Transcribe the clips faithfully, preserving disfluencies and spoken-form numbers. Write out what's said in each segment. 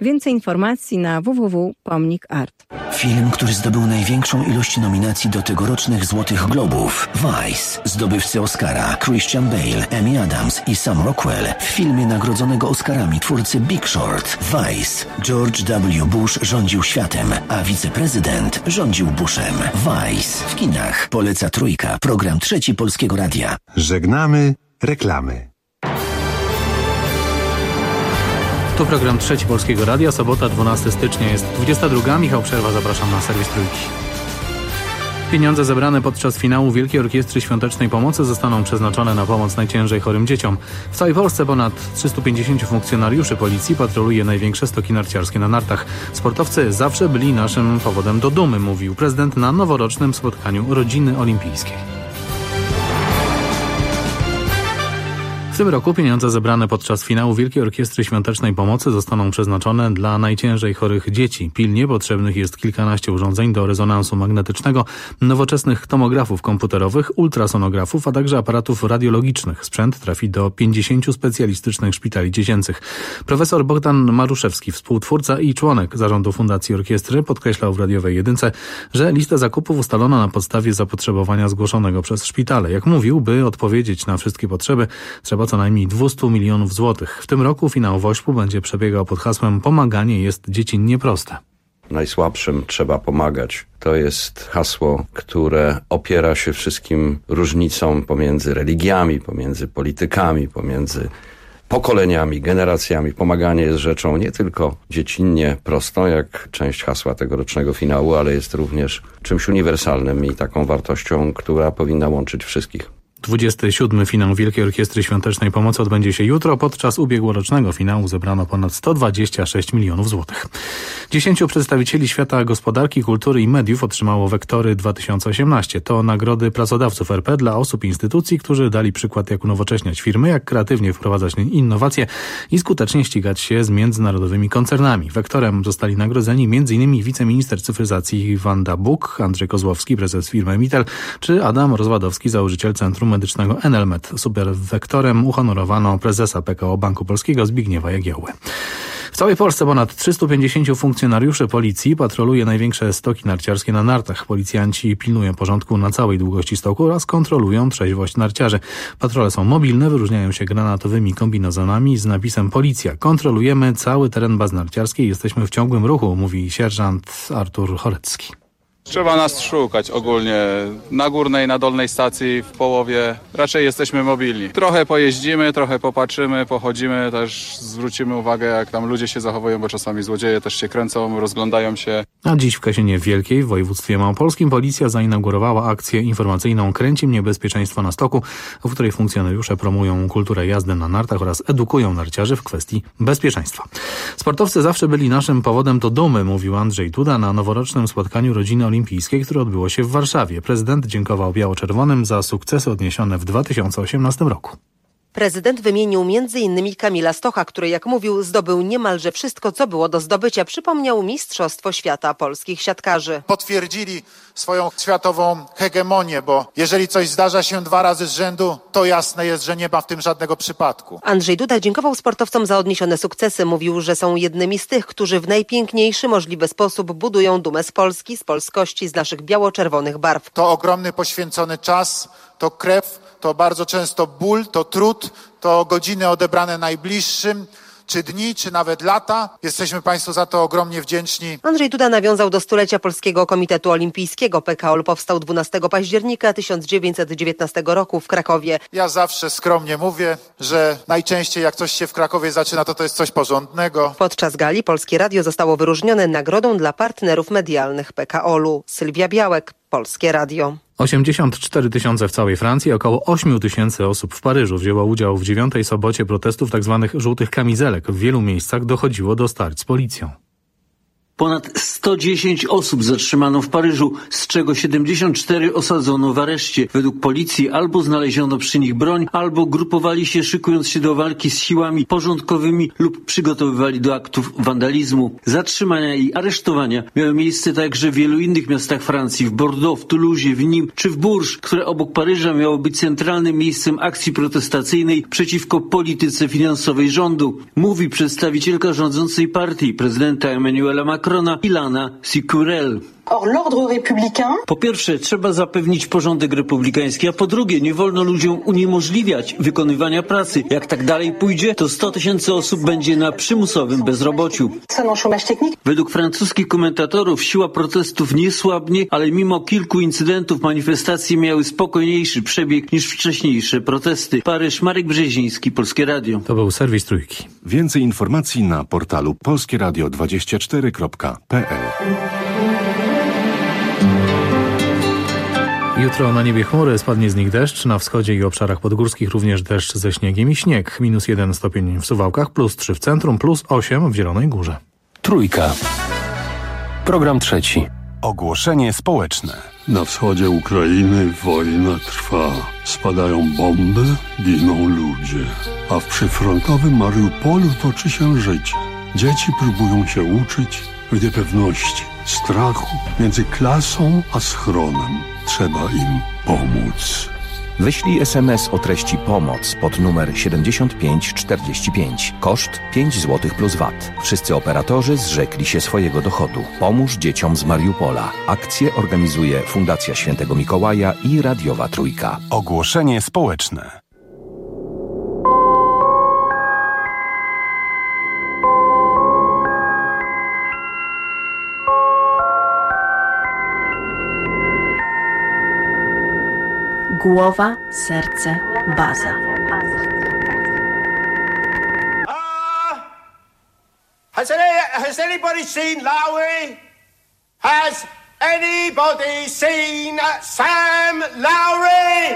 Więcej informacji na w w w kropka pomnik kropka art. Film, który zdobył największą ilość nominacji do tegorocznych Złotych Globów. Vice. Zdobywcy Oscara Christian Bale, Amy Adams i Sam Rockwell. W filmie nagrodzonego Oscarami twórcy Big Short. Vice. George W. Bush rządził światem, a wiceprezydent rządził Bushem. Vice. W kinach. Poleca Trójka. Program Trzeci Polskiego Radia. Żegnamy reklamy. To program Trzeci Polskiego Radia, sobota dwunastego stycznia, jest dwudziesta druga. Michał Przerwa, zapraszam na serwis Trójki. Pieniądze zebrane podczas finału Wielkiej Orkiestry Świątecznej Pomocy zostaną przeznaczone na pomoc najciężej chorym dzieciom. W całej Polsce ponad trzystu pięćdziesięciu funkcjonariuszy policji patroluje największe stoki narciarskie na nartach. Sportowcy zawsze byli naszym powodem do dumy, mówił prezydent na noworocznym spotkaniu Rodziny Olimpijskiej. W tym roku pieniądze zebrane podczas finału Wielkiej Orkiestry Świątecznej Pomocy zostaną przeznaczone dla najciężej chorych dzieci. Pilnie potrzebnych jest kilkanaście urządzeń do rezonansu magnetycznego, nowoczesnych tomografów komputerowych, ultrasonografów, a także aparatów radiologicznych. Sprzęt trafi do pięćdziesięciu specjalistycznych szpitali dziecięcych. Profesor Bogdan Maruszewski, współtwórca i członek zarządu Fundacji Orkiestry, podkreślał w radiowej jedynce, że listę zakupów ustalono na podstawie zapotrzebowania zgłoszonego przez szpitale. Jak mówił, by odpowiedzieć na wszystkie potrzeby, trzeba co najmniej dwieście milionów złotych. W tym roku finał Wośpu będzie przebiegał pod hasłem „Pomaganie jest dziecinnie proste”. Najsłabszym trzeba pomagać. To jest hasło, które opiera się wszystkim różnicom pomiędzy religiami, pomiędzy politykami, pomiędzy pokoleniami, generacjami. Pomaganie jest rzeczą nie tylko dziecinnie prostą, jak część hasła tegorocznego finału, ale jest również czymś uniwersalnym i taką wartością, która powinna łączyć wszystkich. dwudziesty siódmy finał Wielkiej Orkiestry Świątecznej Pomocy odbędzie się jutro. Podczas ubiegłorocznego finału zebrano ponad sto dwadzieścia sześć milionów złotych. Dziesięciu przedstawicieli świata gospodarki, kultury i mediów otrzymało Wektory dwa tysiące osiemnaście. To nagrody pracodawców R P dla osób i instytucji, którzy dali przykład, jak unowocześniać firmy, jak kreatywnie wprowadzać innowacje i skutecznie ścigać się z międzynarodowymi koncernami. Wektorem zostali nagrodzeni m.in. wiceminister cyfryzacji Wanda Buk, Andrzej Kozłowski, prezes firmy Mitel, czy Adam Rozwadowski, założyciel Centrum Medycznego Enelmet. Superwektorem uhonorowano prezesa P K O Banku Polskiego Zbigniewa Jagiełłę. W całej Polsce ponad trzystu pięćdziesięciu funkcjonariuszy policji patroluje największe stoki narciarskie na nartach. Policjanci pilnują porządku na całej długości stoku oraz kontrolują trzeźwość narciarzy. Patrole są mobilne, wyróżniają się granatowymi kombinezonami z napisem Policja. Kontrolujemy cały teren bazy narciarskiej, jesteśmy w ciągłym ruchu, mówi sierżant Artur Chorecki. Trzeba nas szukać ogólnie na górnej, na dolnej stacji, w połowie. Raczej jesteśmy mobilni. Trochę pojeździmy, trochę popatrzymy, pochodzimy, też zwrócimy uwagę, jak tam ludzie się zachowują, bo czasami złodzieje też się kręcą, rozglądają się. A dziś w Kasienie Wielkiej w województwie małopolskim policja zainaugurowała akcję informacyjną „Kręci mnie bezpieczeństwo na stoku”, w której funkcjonariusze promują kulturę jazdy na nartach oraz edukują narciarzy w kwestii bezpieczeństwa. Sportowcy zawsze byli naszym powodem do dumy, mówił Andrzej Duda na noworocznym spotkaniu Rodziny Olimpijskiej, które odbyło się w Warszawie. Prezydent dziękował biało-czerwonym za sukcesy odniesione w dwa tysiące osiemnastym roku. Prezydent wymienił między innymi Kamila Stocha, który, jak mówił, zdobył niemalże wszystko, co było do zdobycia. Przypomniał Mistrzostwo Świata polskich siatkarzy. Potwierdzili swoją światową hegemonię, bo jeżeli coś zdarza się dwa razy z rzędu, to jasne jest, że nie ma w tym żadnego przypadku. Andrzej Duda dziękował sportowcom za odniesione sukcesy. Mówił, że są jednymi z tych, którzy w najpiękniejszy możliwy sposób budują dumę z Polski, z polskości, z naszych biało-czerwonych barw. To ogromny poświęcony czas, to krew, to bardzo często ból, to trud, to godziny odebrane najbliższym, czy dni, czy nawet lata. Jesteśmy Państwu za to ogromnie wdzięczni. Andrzej Duda nawiązał do stulecia Polskiego Komitetu Olimpijskiego. P K O L powstał dwunastego października tysiąc dziewięćset dziewiętnastego roku w Krakowie. Ja zawsze skromnie mówię, że najczęściej jak coś się w Krakowie zaczyna, to to jest coś porządnego. Podczas gali Polskie Radio zostało wyróżnione nagrodą dla partnerów medialnych P K O L-u. Sylwia Białek, Polskie Radio. osiemdziesiąt cztery tysiące w całej Francji, około osiem tysięcy osób w Paryżu wzięło udział w dziewiątej sobocie protestów tzw. żółtych kamizelek. W wielu miejscach dochodziło do starć z policją. Ponad sto dziesięć osób zatrzymano w Paryżu, z czego siedemdziesiąt cztery osadzono w areszcie. Według policji albo znaleziono przy nich broń, albo grupowali się, szykując się do walki z siłami porządkowymi lub przygotowywali do aktów wandalizmu. Zatrzymania i aresztowania miały miejsce także w wielu innych miastach Francji, w Bordeaux, w Toulouse, w Nîmes czy w Bourges, które obok Paryża miało być centralnym miejscem akcji protestacyjnej przeciwko polityce finansowej rządu. Mówi przedstawicielka rządzącej partii, prezydenta Emmanuela Macrona, Ilana Sicurel. Po pierwsze, trzeba zapewnić porządek republikański, a po drugie, nie wolno ludziom uniemożliwiać wykonywania pracy. Jak tak dalej pójdzie, to sto tysięcy osób będzie na przymusowym bezrobociu. Według francuskich komentatorów siła protestów nie słabnie, ale mimo kilku incydentów manifestacje miały spokojniejszy przebieg niż wcześniejsze protesty. Paryż, Marek Brzeziński, Polskie Radio. To był serwis Trójki. Więcej informacji na portalu polskie radio dwadzieścia cztery kropka p l. Jutro na niebie chmury, spadnie z nich deszcz, na wschodzie i obszarach podgórskich również deszcz ze śniegiem i śnieg. Minus jeden stopień w Suwałkach, plus trzy w centrum, plus osiem w Zielonej Górze. Trójka. Program trzeci. Ogłoszenie społeczne. Na wschodzie Ukrainy wojna trwa. Spadają bomby, giną ludzie. A w przyfrontowym Mariupolu toczy się życie. Dzieci próbują się uczyć w niepewności, strachu między klasą a schronem. Trzeba im pomóc. Wyślij es em es o treści pomoc pod numer siedemdziesiąt pięć czterdzieści pięć. Koszt pięć złotych plus V A T. Wszyscy operatorzy zrzekli się swojego dochodu. Pomóż dzieciom z Mariupola. Akcję organizuje Fundacja Świętego Mikołaja i Radiowa Trójka. Ogłoszenie społeczne. Głowa, serce, baza. Has, any, has anybody seen Lowry? Has anybody seen Sam Lowry?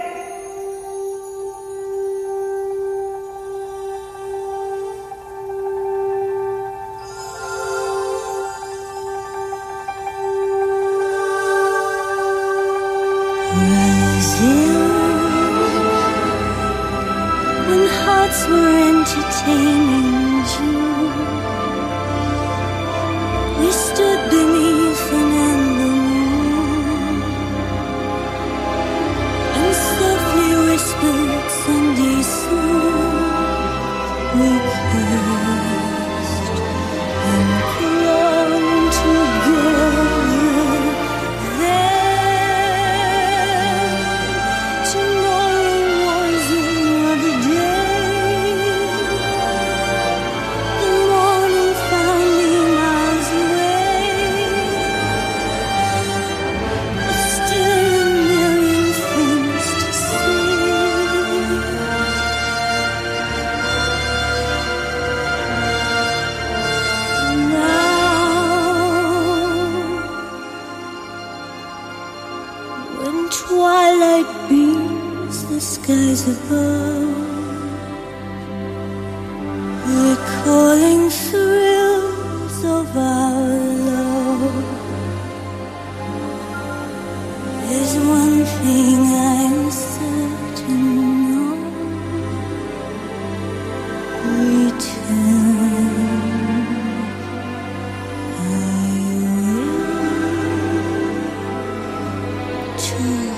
When hearts were entertaining you, we stood beneath an amber moon and softly whispered Sunday song. We kissed and clung together. Skies above, recalling thrills of our love. There's one thing I'm certain of: return. I will to.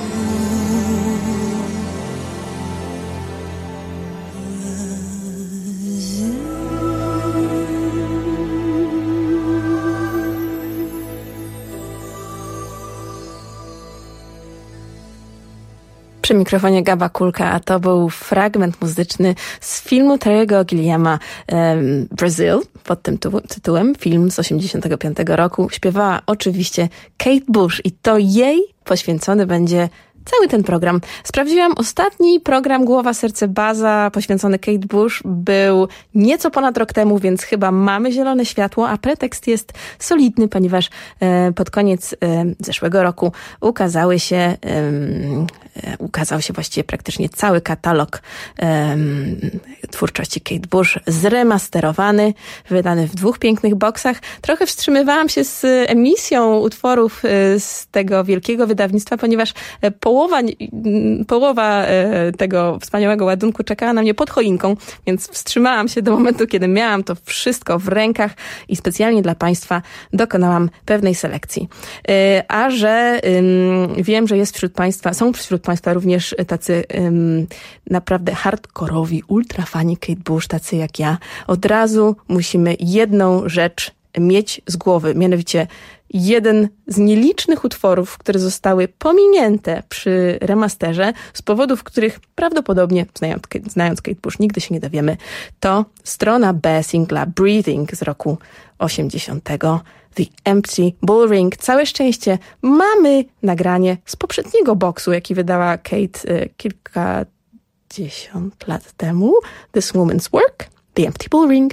Przy mikrofonie Gaba Kulka, a to był fragment muzyczny z filmu Terry'ego Gilliama um, Brazil pod tym tu- tytułem, film z osiemdziesiątego piątego roku. Śpiewała oczywiście Kate Bush i to jej poświęcony będzie cały ten program. Sprawdziłam, ostatni program Głowa, Serce, Baza poświęcony Kate Bush był nieco ponad rok temu, więc chyba mamy zielone światło, a pretekst jest solidny, ponieważ e, pod koniec e, zeszłego roku ukazały się, e, ukazał się właściwie praktycznie cały katalog e, twórczości Kate Bush, zremasterowany, wydany w dwóch pięknych boksach. Trochę wstrzymywałam się z emisją utworów z tego wielkiego wydawnictwa, ponieważ połowa, połowa tego wspaniałego ładunku czekała na mnie pod choinką, więc wstrzymałam się do momentu, kiedy miałam to wszystko w rękach i specjalnie dla Państwa dokonałam pewnej selekcji. A że wiem, że jest wśród Państwa, są wśród Państwa również tacy naprawdę hardkorowi, ultra fani Kate Bush, tacy jak ja, od razu musimy jedną rzecz mieć z głowy, mianowicie jeden z nielicznych utworów, które zostały pominięte przy remasterze z powodów, których prawdopodobnie, znając, znając Kate Bush, nigdy się nie dowiemy, to strona B singla Breathing z roku osiemdziesiątego. The Empty Bullring. Całe szczęście mamy nagranie z poprzedniego boksu, jaki wydała Kate y, kilkadziesiąt lat temu. This Woman's Work, The Empty Bullring.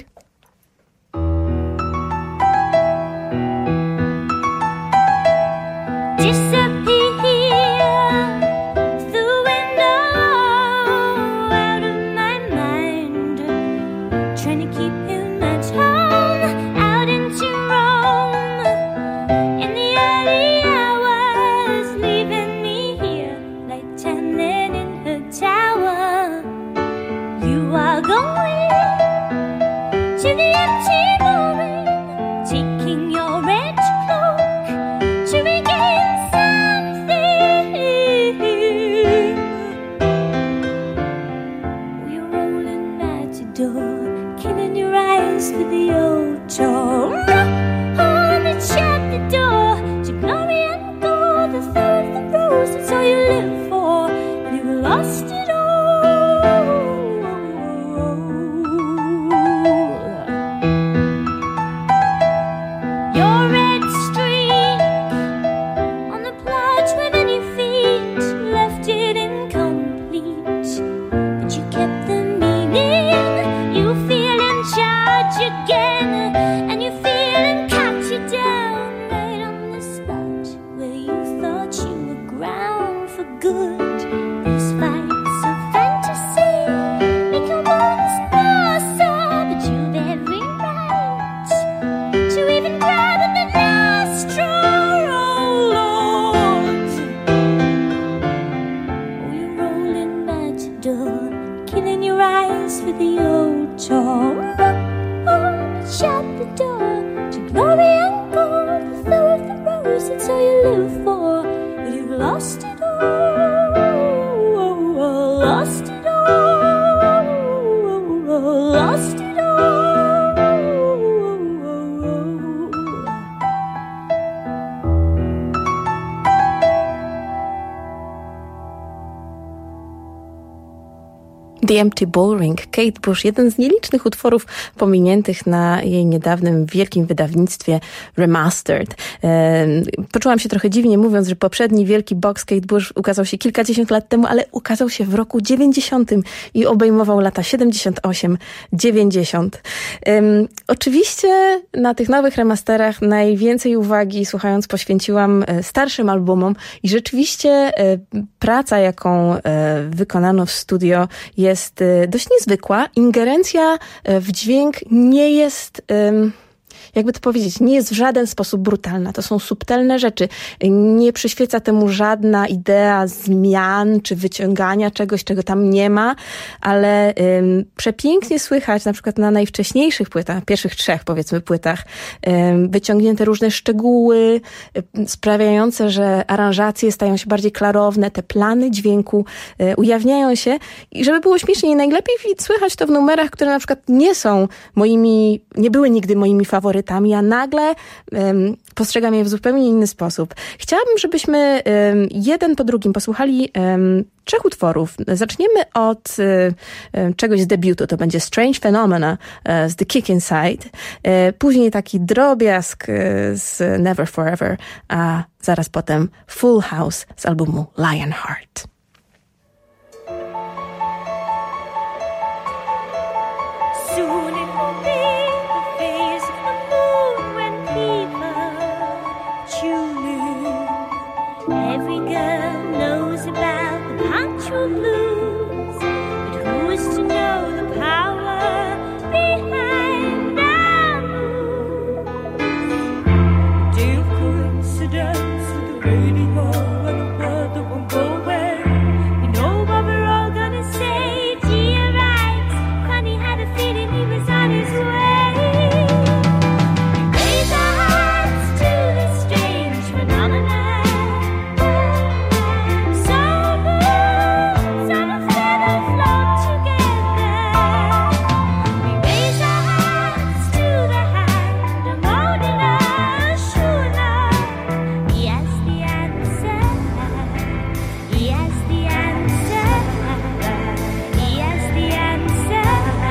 The Empty Bullring, Kate Bush, jeden z nielicznych utworów pominiętych na jej niedawnym wielkim wydawnictwie Remastered. Poczułam się trochę dziwnie mówiąc, że poprzedni wielki box Kate Bush ukazał się kilkadziesiąt lat temu, ale ukazał się w roku dziewięćdziesiątym i obejmował lata siedemdziesiąt osiem dziewięćdziesiąt. Um, oczywiście na tych nowych remasterach najwięcej uwagi, słuchając, poświęciłam starszym albumom i rzeczywiście praca, jaką wykonano w studio, jest dość niezwykła. Ingerencja w dźwięk nie jest, jakby to powiedzieć, nie jest w żaden sposób brutalna. To są subtelne rzeczy. Nie przyświeca temu żadna idea zmian czy wyciągania czegoś, czego tam nie ma, ale um, przepięknie słychać na przykład na najwcześniejszych płytach, pierwszych trzech powiedzmy płytach, um, wyciągnięte różne szczegóły um, sprawiające, że aranżacje stają się bardziej klarowne, te plany dźwięku um, ujawniają się i żeby było śmieszniej, najlepiej słychać to w numerach, które na przykład nie są moimi, nie były nigdy moimi faworytami, faworytami, a nagle um, postrzegam je w zupełnie inny sposób. Chciałabym, żebyśmy um, jeden po drugim posłuchali um, trzech utworów. Zaczniemy od um, czegoś z debiutu. To będzie Strange Phenomena um, z The Kick Inside. Um, później taki drobiazg um, z Never Forever, a zaraz potem Full House z albumu Lionheart. Soon it will be the phase of the moon when people tune in. Every girl knows about the punctual blues, but who is to know the power behind the moves? Dear coincidence with the radio and a word that won't go away. You know what we're all gonna say. Gee, you're right. Connie had a feeling he was on his way. We raise our hearts to this strange phenomenon. Some moons on a feather float together. We raise our hearts to the hand of holding us, sure enough. He has the answer. He has the answer. He has the answer.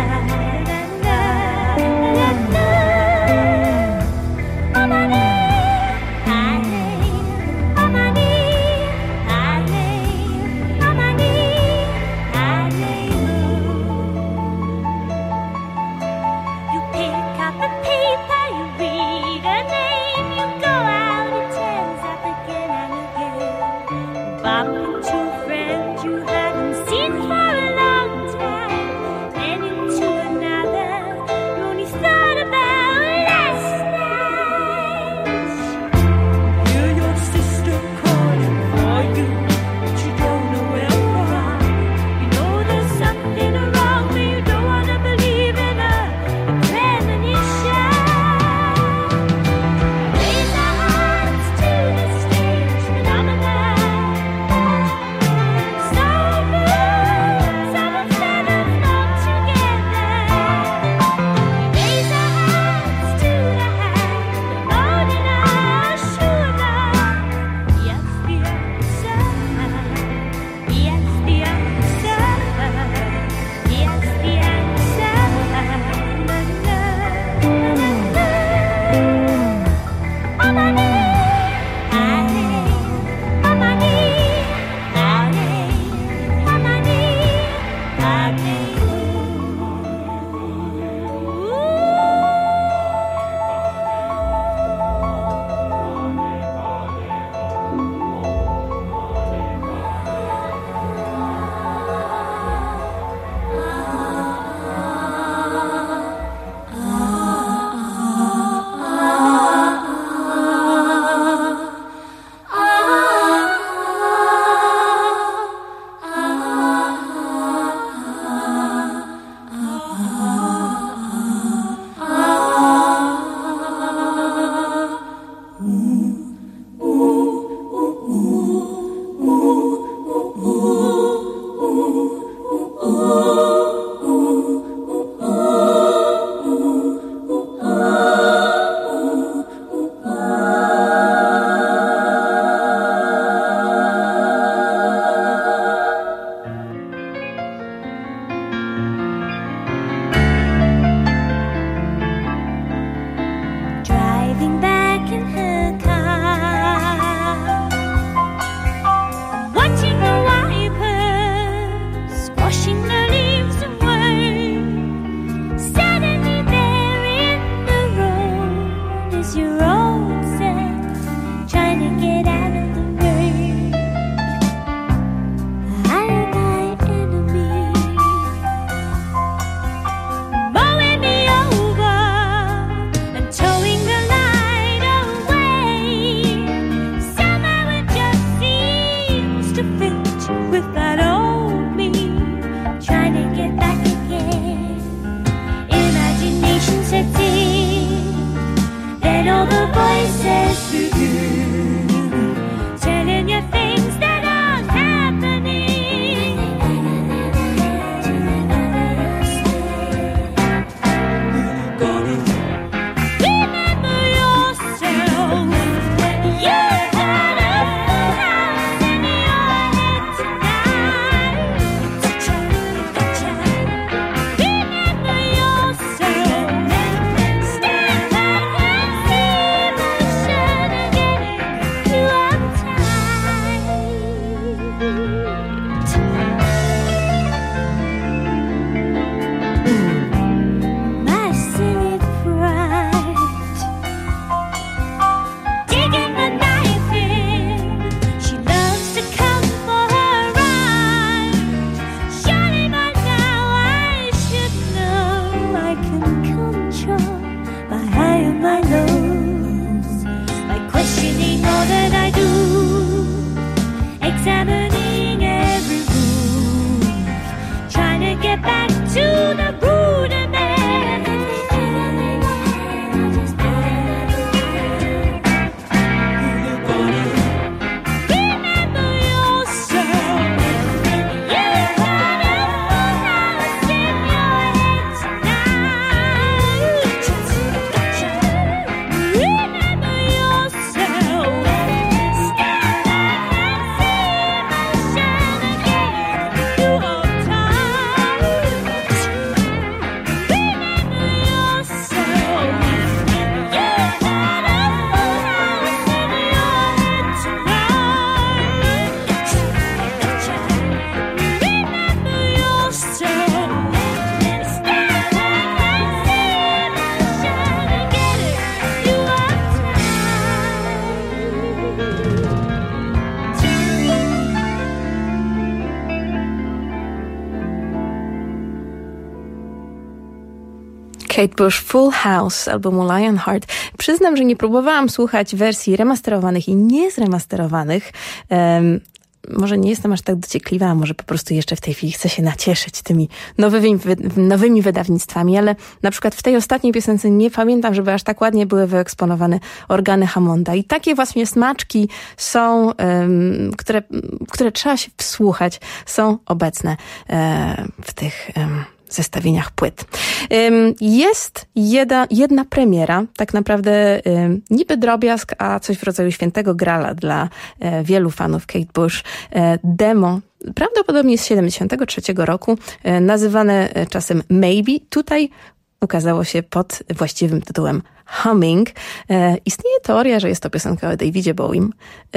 You pick up a paper, you read a name, you go out, it turns up again and again. Bump into a friend you haven't seen for a long time, then into another you only thought about last night. Hear your sister calling for you, but you don't know where from. You know there's something wrong, but you don't want to believe in a premonition. Raise our hearts to this strange phenomenon. Some moons on a feather float together. Raise our hearts to the hand of holding us, sure enough. Yes, the answer. Yes, the answer. Yes, the answer. On my knee, on my knee, on my knee, on my knee, on driving back in her car, watching the wipers washing the leaves away. Suddenly there in the road is your old self trying to get out of the rain. I am my enemy, mowing me over and towing the line away. Somehow it just seems to fit with that old me, trying to get back again. Imagination sets in, then all the voices begin, telling you things that aren't happening. We Kate Bush, Full House z albumu Lionheart. Przyznam, że nie próbowałam słuchać wersji remasterowanych i niezremasterowanych. Um, może nie jestem aż tak dociekliwa, a może po prostu jeszcze w tej chwili chcę się nacieszyć tymi nowymi, nowymi wydawnictwami, ale na przykład w tej ostatniej piosence nie pamiętam, żeby aż tak ładnie były wyeksponowane organy Hammonda. I takie właśnie smaczki są, um, które, które trzeba się wsłuchać, są obecne um, w tych um, zestawieniach płyt. Jest jedna, jedna premiera, tak naprawdę niby drobiazg, a coś w rodzaju świętego grala dla wielu fanów Kate Bush. Demo prawdopodobnie z siedemdziesiątego trzeciego roku, nazywane czasem Maybe. Tutaj ukazało się pod właściwym tytułem Humming. Istnieje teoria, że jest to piosenka o Davidzie Bowiem.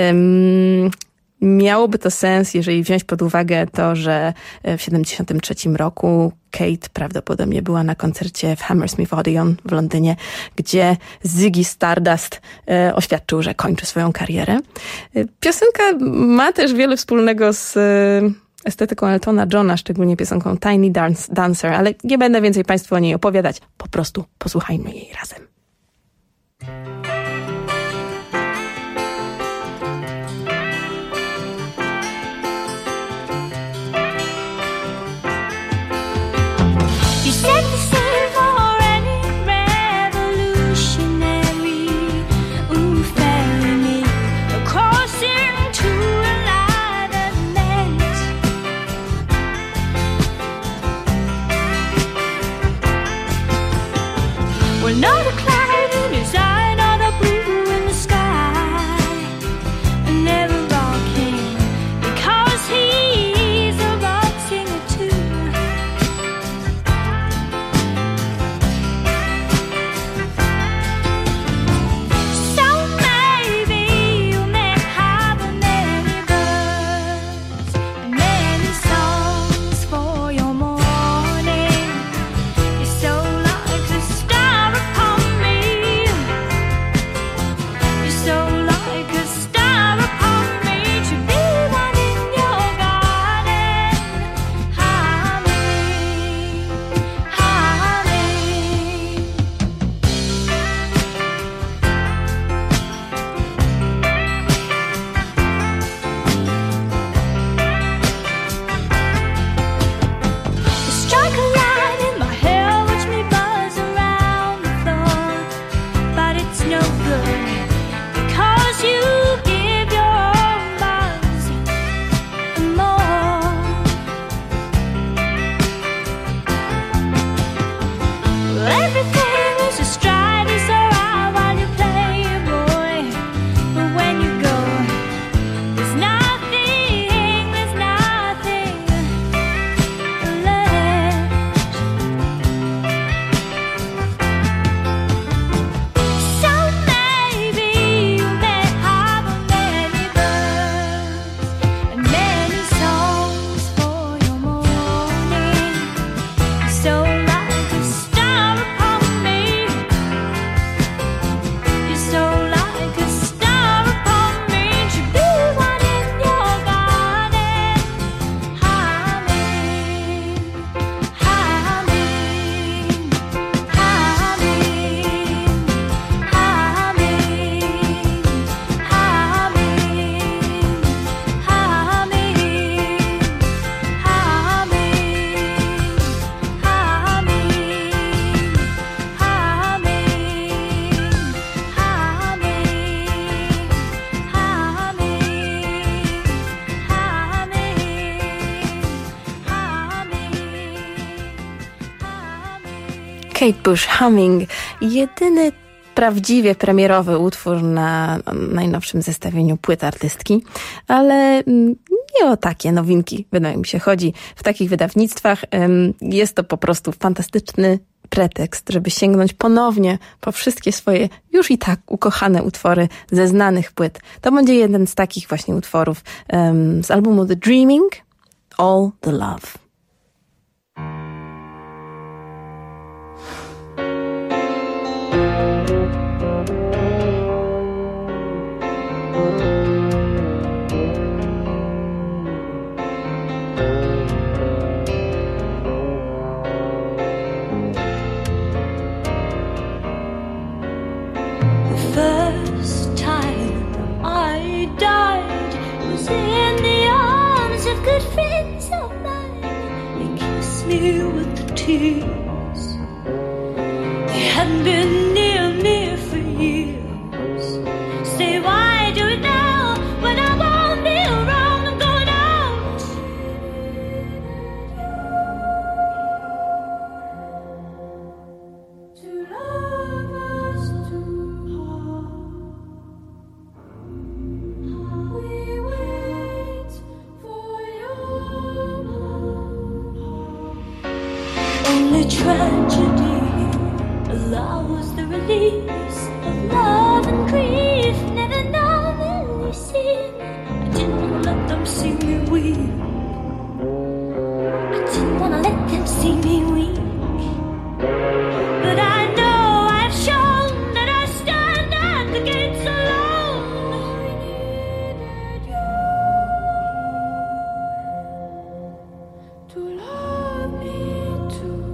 Miałoby to sens, jeżeli wziąć pod uwagę to, że w siedemdziesiątym trzecim roku Kate prawdopodobnie była na koncercie w Hammersmith Odeon w Londynie, gdzie Ziggy Stardust e, oświadczył, że kończy swoją karierę. E, piosenka ma też wiele wspólnego z e, estetyką Eltona Johna, szczególnie piosenką Tiny Dance, Dancer, ale nie będę więcej Państwu o niej opowiadać. Po prostu posłuchajmy jej razem. Set the scene for any revolutionary, ooh, ferry me across into enlightenment. Well, not a cloud in his eye, not a blue in the sky, never rocking because he's a rock singer too. Kate Bush, Humming. Jedyny prawdziwie premierowy utwór na najnowszym zestawieniu płyt artystki, ale nie o takie nowinki, wydaje mi się, chodzi w takich wydawnictwach. Jest to po prostu fantastyczny pretekst, żeby sięgnąć ponownie po wszystkie swoje już i tak ukochane utwory ze znanych płyt. To będzie jeden z takich właśnie utworów um, z albumu The Dreaming, All the Love. tears. You hadn't been near me for years. Say, why do it now when I won't be around? I'm going out. To love us too hard. We wait for your only tragedy allows the release of love and grief. Never normally seen. I didn't wanna let them see me weep. I didn't wanna let them see me weak. But I know I've shown that I stand at the gates alone. I needed you to love me too.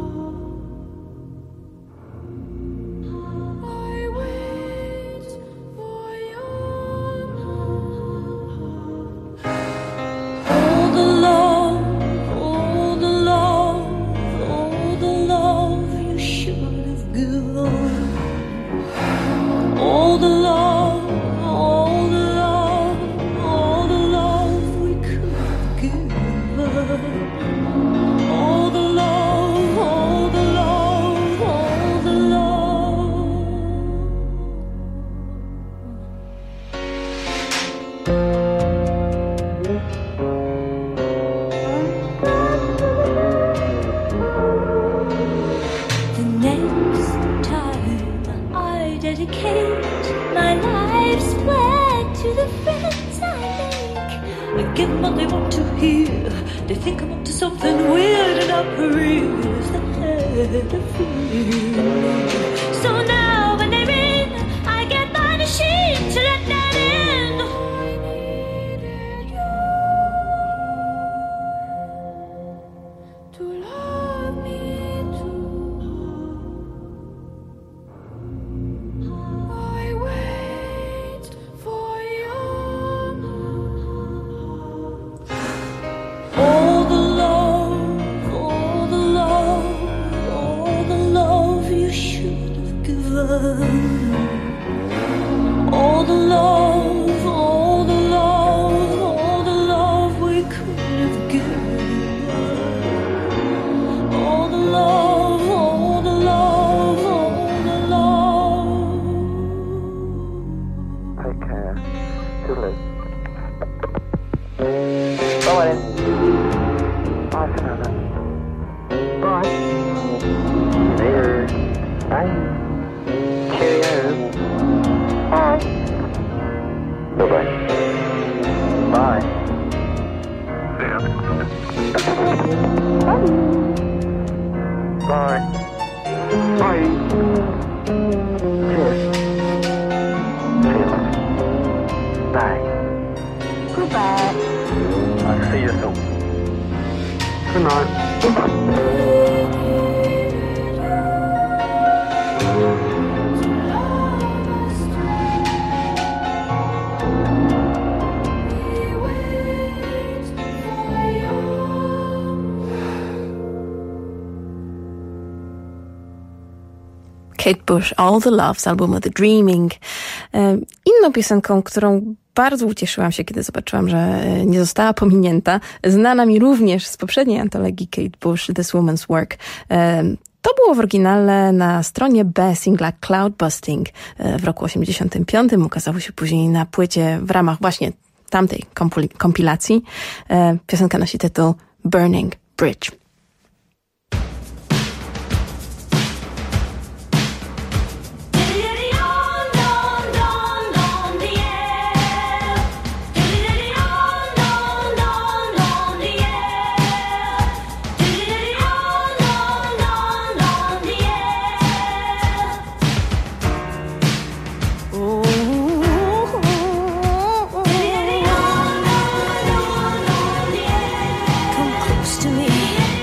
I wait for your all the love, all the love, all the love you should have given. All the love, all the love, all the love we could have given. All the love, all the love, all the love. The next time I dedicate my life's work to the friends I make, I give them what they want to hear. They think I'm up to something weird, and I praise the head of fear. So now when they ring, I get my machine to let them in. I needed you to love me too. I wait for your all the love, all the love, all the love you should have given. All the love, all the love, all the love we could have given. All the love, all the love, all the love. Take care. Toodaloo. Bye then. Bye for now then. Bye. Later. Bye. Cheerio. Bye. Bye-bye. Bye. See ya. Bye. Bye. Cheers. See ya. Bye. Goodbye. I'll see you soon. Good night. Kate Bush, All the Love z albumu The Dreaming. Inną piosenką, którą bardzo ucieszyłam się, kiedy zobaczyłam, że nie została pominięta, znana mi również z poprzedniej antologii Kate Bush, This Woman's Work. To było w oryginale na stronie B singla Cloud Busting w roku osiemdziesiątym piątym. Ukazało się później na płycie w ramach właśnie tamtej kompilacji. Piosenka nosi tytuł Burning Bridge. Come close to me.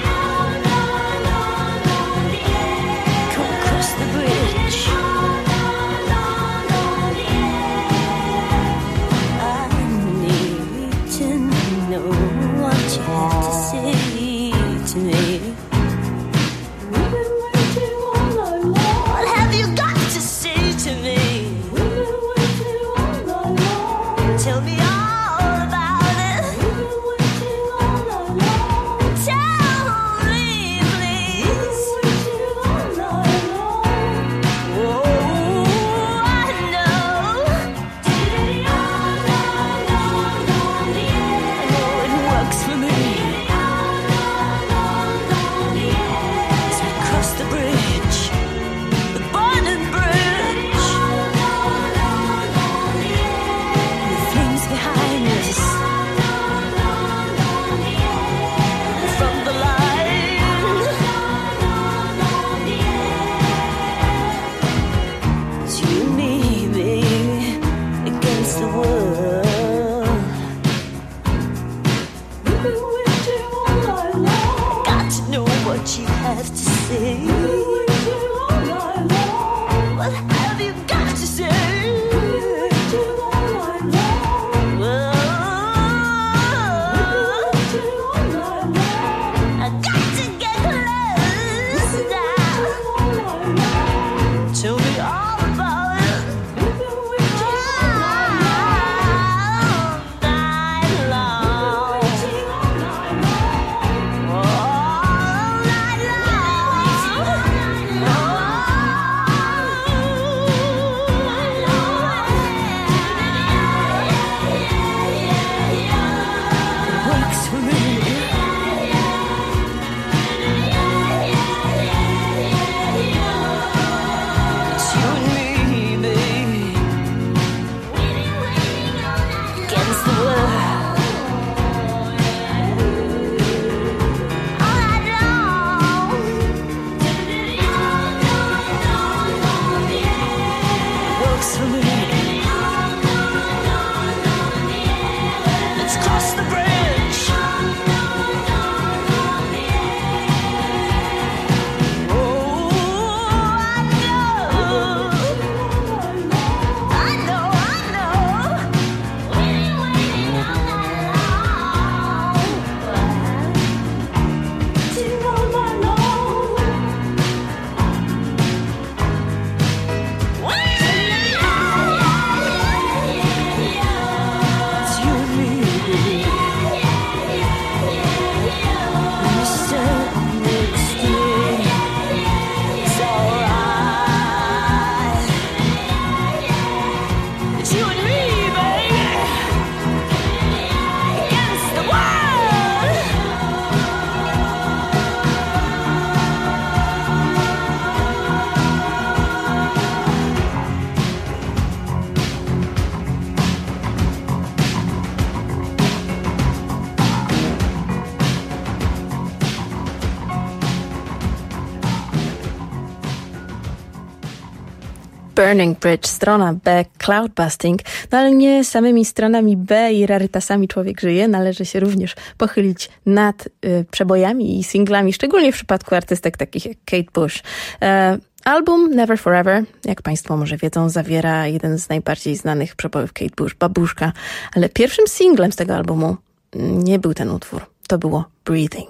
Burning Bridge, strona B, Cloudbusting, no ale nie samymi stronami B i rarytasami człowiek żyje, należy się również pochylić nad y, przebojami i singlami, szczególnie w przypadku artystek takich jak Kate Bush. E, album Never Forever, jak Państwo może wiedzą, zawiera jeden z najbardziej znanych przebojów Kate Bush, Babuszka, ale pierwszym singlem z tego albumu nie był ten utwór, to było Breathing.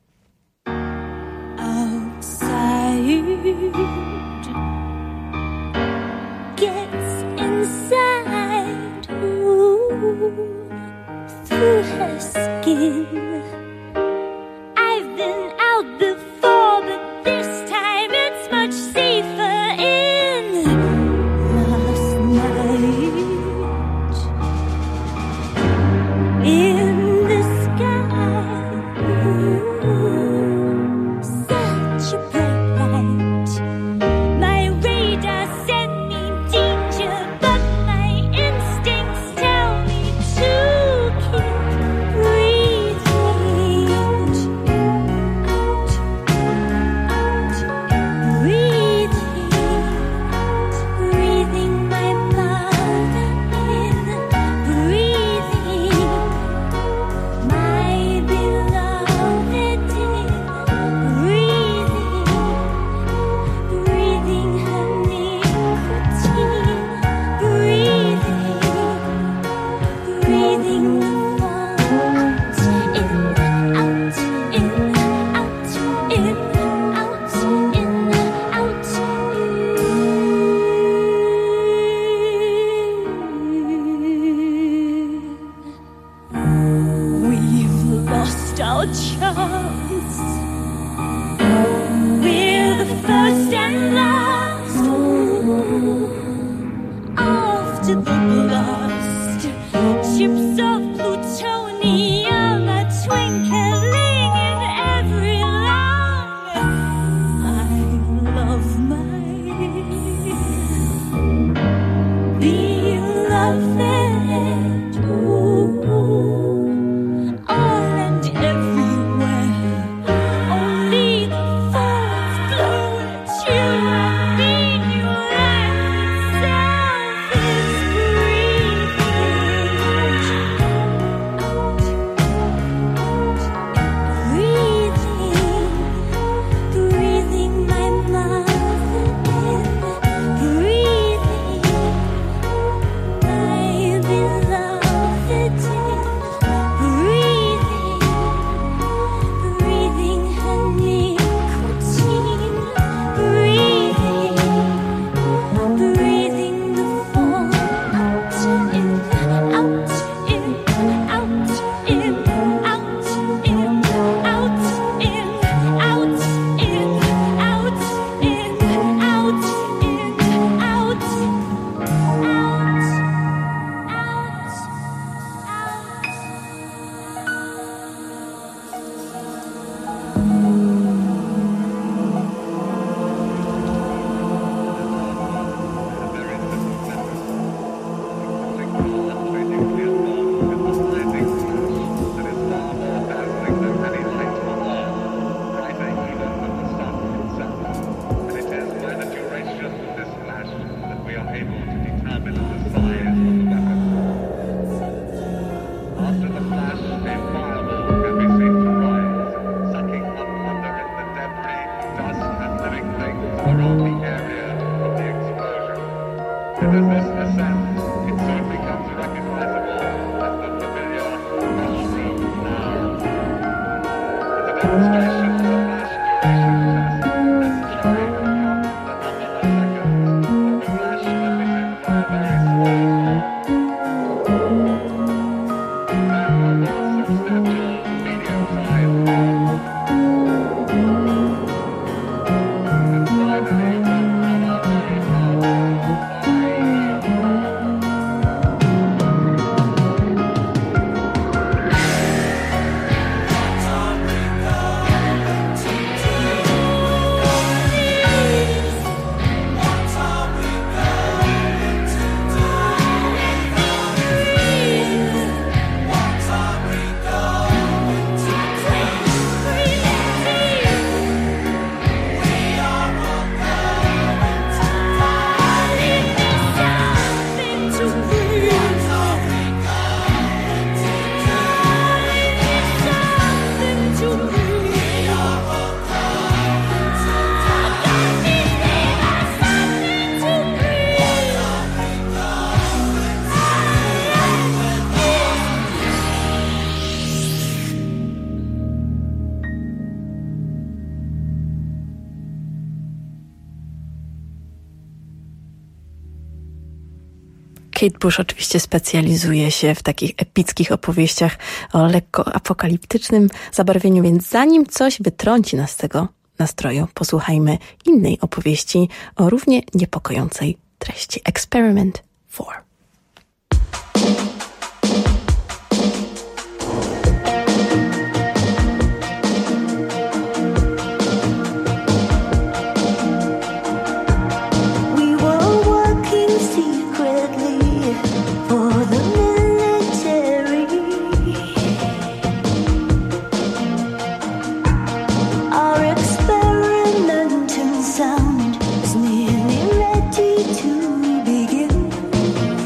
Inside, ooh, through her skin. I've been out before, but this time it's much safer in. Last night, in the sky, ooh, such a bright light. My radar sent me danger. Free. Kate Bush oczywiście specjalizuje się w takich epickich opowieściach o lekko apokaliptycznym zabarwieniu, więc zanim coś wytrąci nas z tego nastroju, posłuchajmy innej opowieści o równie niepokojącej treści. Experiment cztery. Sound is nearly ready to begin.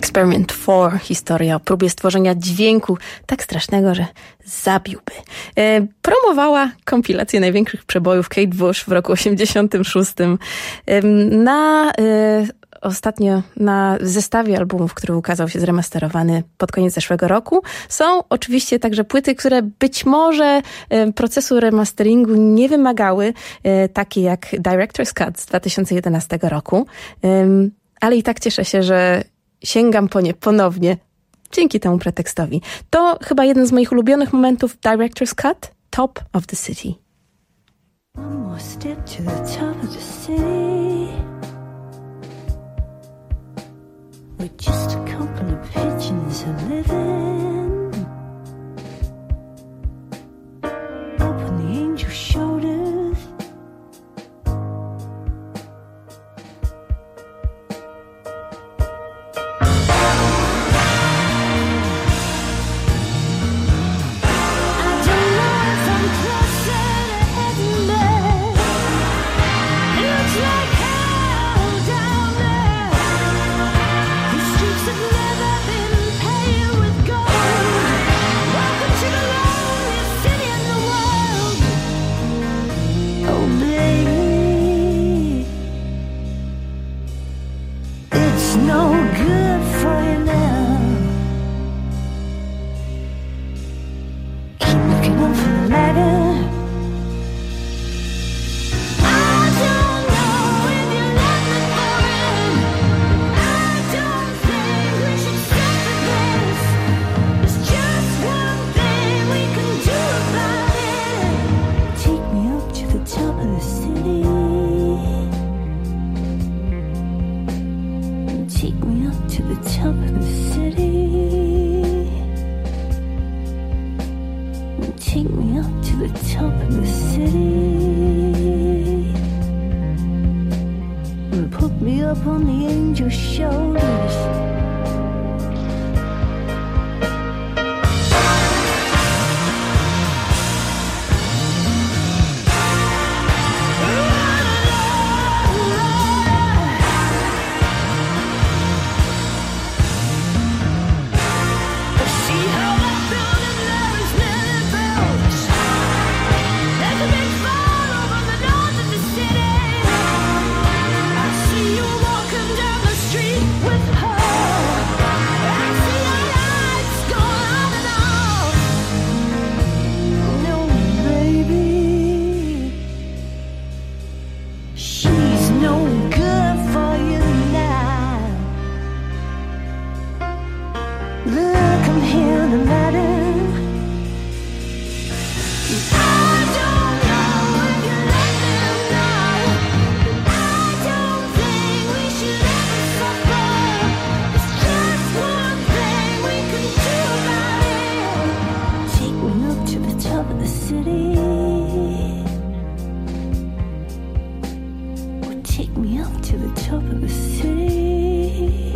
Experiment cztery, historia o próbie stworzenia dźwięku tak strasznego, że zabiłby. E, promowała kompilację największych przebojów Kate Bush w roku osiemdziesiątym szóstym. E, na... E, Ostatnio na zestawie albumów, który ukazał się zremasterowany pod koniec zeszłego roku, są oczywiście także płyty, które być może procesu remasteringu nie wymagały, takie jak Director's Cut z dwa tysiące jedenastego roku, ale i tak cieszę się, że sięgam po nie ponownie dzięki temu pretekstowi. To chyba jeden z moich ulubionych momentów Director's Cut, Top of the City. One more step to the top of the city. We're just a couple of pigeons a living up on the angel's shoulders. I don't know if I'm closer to heaven, but it looks like hell down there. The streets have never been paved with gold. Welcome to the loneliest city in the world. Oh baby, it's no good for you now. Keep looking up for the ladder. I don't know if you love me for it. I don't think we should stop at this. There's just one thing we can do about it. Take me up to the top of the city. Take me up to the top of the city. Take me up to the top of the city. And put me up on the angel's shoulders. See how that building loves many bells. There's a big fire over the north of the city. I see you walking down the street with her. I see your lights go on and off. No, baby, she's no good for you now. Look, I'm here no matter. I don't know if you let them know. I don't think we should ever suffer. There's just one thing we can do about it. Take me up to the top of the city. Or take me up to the top of the city.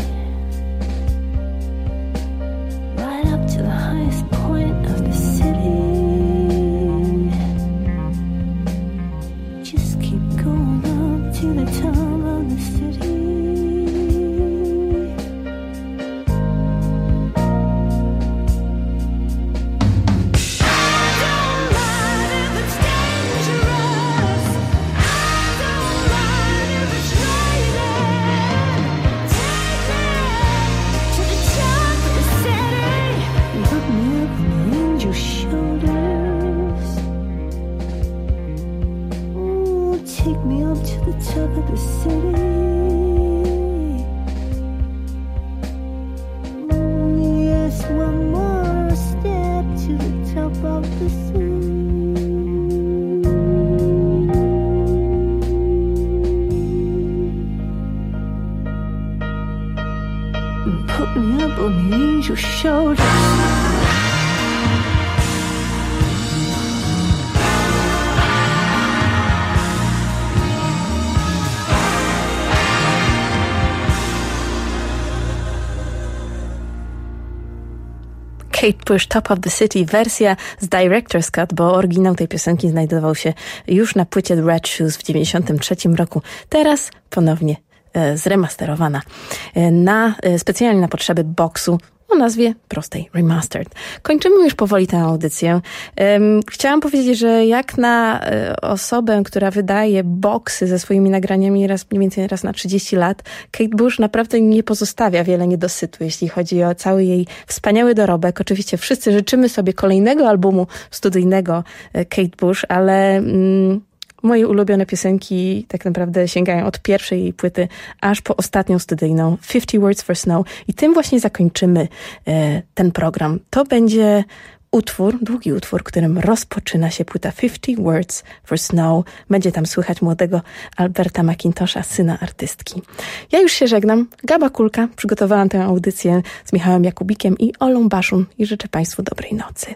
Right up to the highest point of the city. Just keep going up to the top of the city. I don't mind if it's dangerous. I don't mind if it's raining. Take me to the top of the city. And put me up on the angel's shoulders. Ooh, take me up to the top of the city. Ooh, yes, one more step to the top of the city. And put me up on the angel's shoulders. Kate Bush, Top of the City, wersja z Director's Cut, bo oryginał tej piosenki znajdował się już na płycie The Red Shoes w dziewięćdziesiątym trzecim roku. Teraz ponownie e, zremasterowana e, na, e, specjalnie na potrzeby boksu o nazwie prostej Remastered. Kończymy już powoli tę audycję. Um, chciałam powiedzieć, że jak na e, osobę, która wydaje boksy ze swoimi nagraniami raz, mniej więcej raz na trzydzieści lat, Kate Bush naprawdę nie pozostawia wiele niedosytu, jeśli chodzi o cały jej wspaniały dorobek. Oczywiście wszyscy życzymy sobie kolejnego albumu studyjnego e, Kate Bush, ale... Mm, moje ulubione piosenki tak naprawdę sięgają od pierwszej jej płyty aż po ostatnią studyjną fifty Words for Snow i tym właśnie zakończymy e, ten program. To będzie utwór, długi utwór, którym rozpoczyna się płyta fifty Words for Snow. Będzie tam słychać młodego Alberta McIntosha, syna artystki. Ja już się żegnam. Gaba Kulka. Przygotowałam tę audycję z Michałem Jakubikiem i Olą Baszun i życzę Państwu dobrej nocy.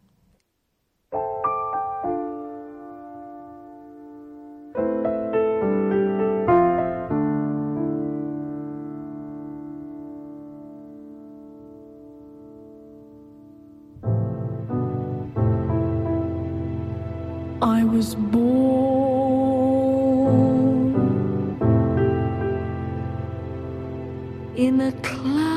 I was born in a cloud.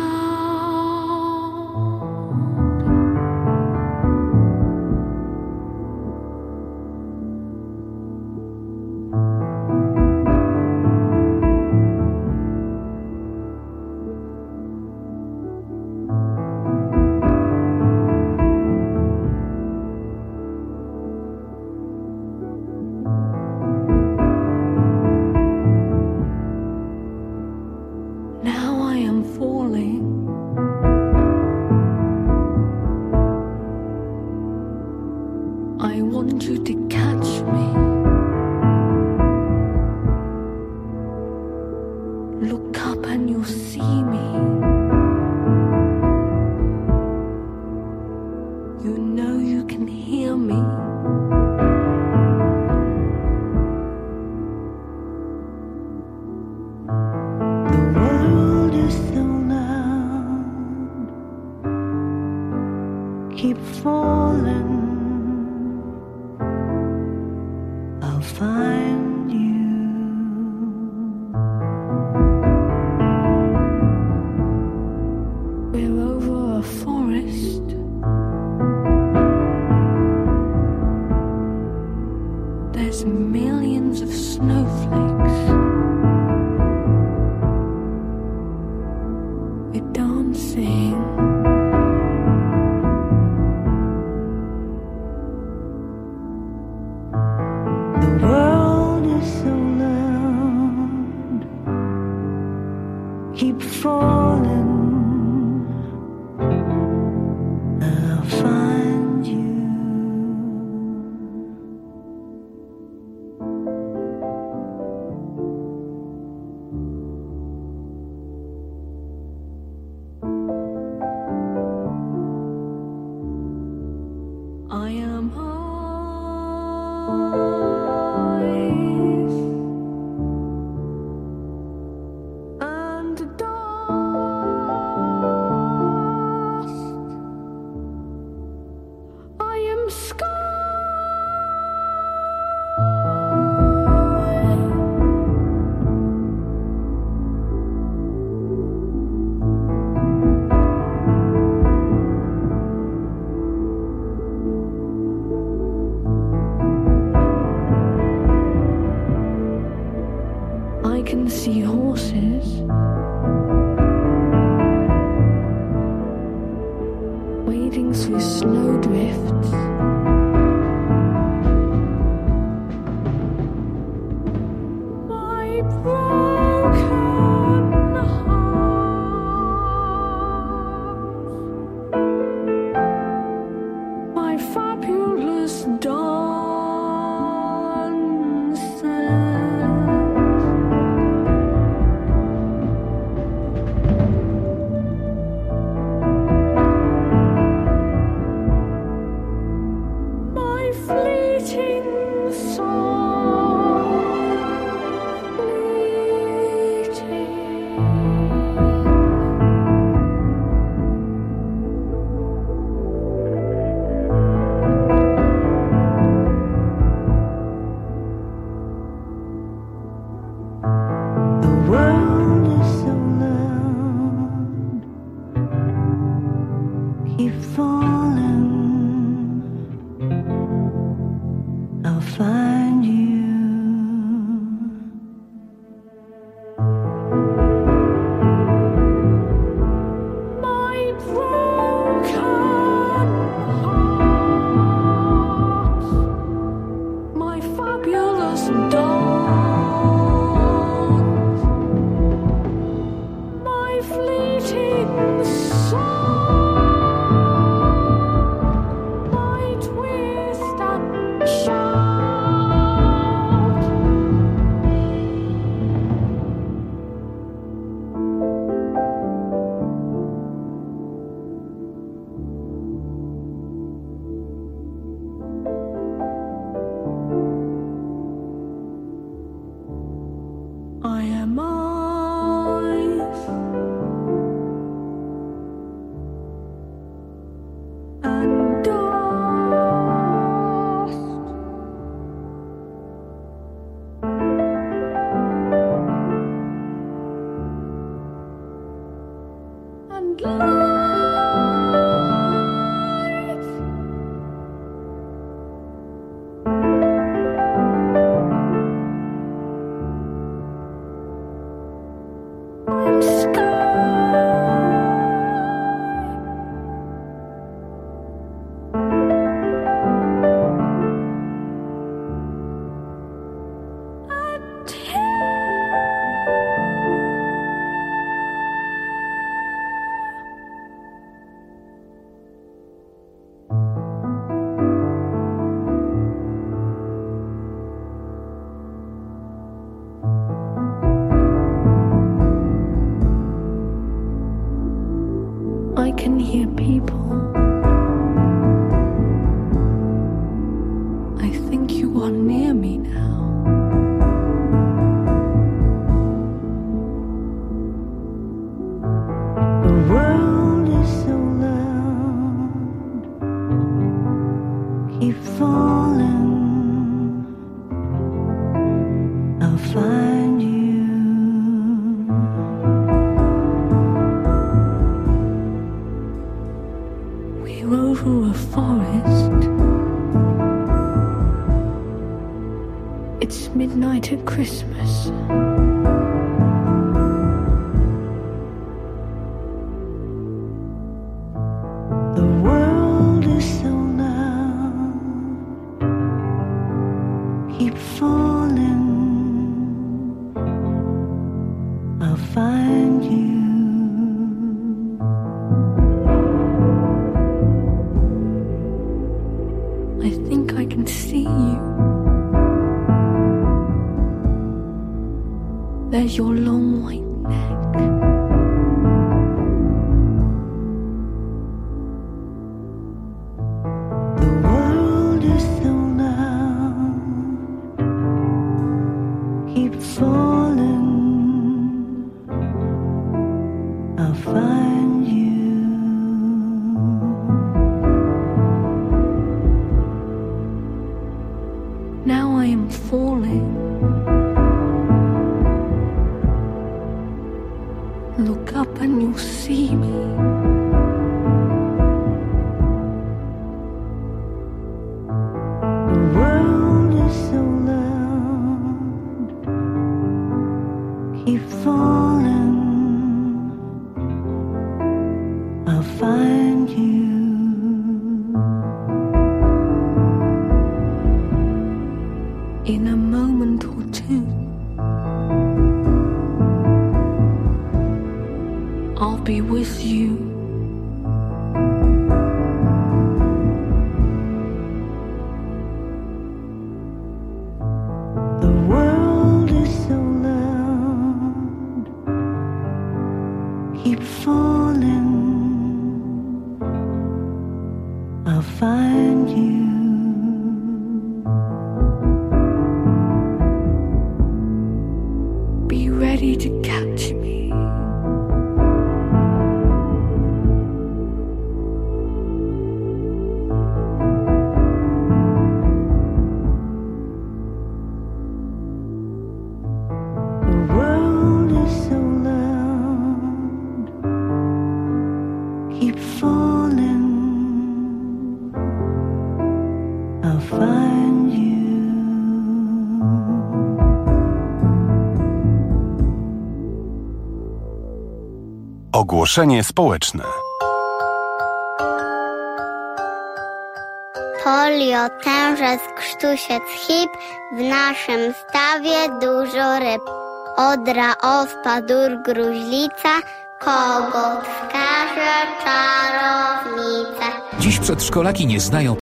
Fleeting song, world is so loud. Keep falling. I'll find you. My broken heart, my fabulous dawn, my fleeting song, my twist and shout. I am eyes and dust and light. I'm sky and I can hear people. I think you are near me now. The world is so loud. Keep falling. I'll find you. We're over a forest. It's midnight at Christmas. The world is so loud. Keep falling. I'll find you. I think I can see you. There's your long white neck. The world is so loud. Keep falling. I'll find you. Now I am falling. Look up and you'll see me. The world is so loud. Keep falling. I'll find you. In a moment or two, I'll be with you. The world is so loud. Ogłoszenie społeczne. Polio, tężec, krztusiec, hip, w naszym stawie dużo ryb. Odra, ospa, dur, gruźlica, kogut, wskaże czarownicę. Dziś przedszkolaki nie znają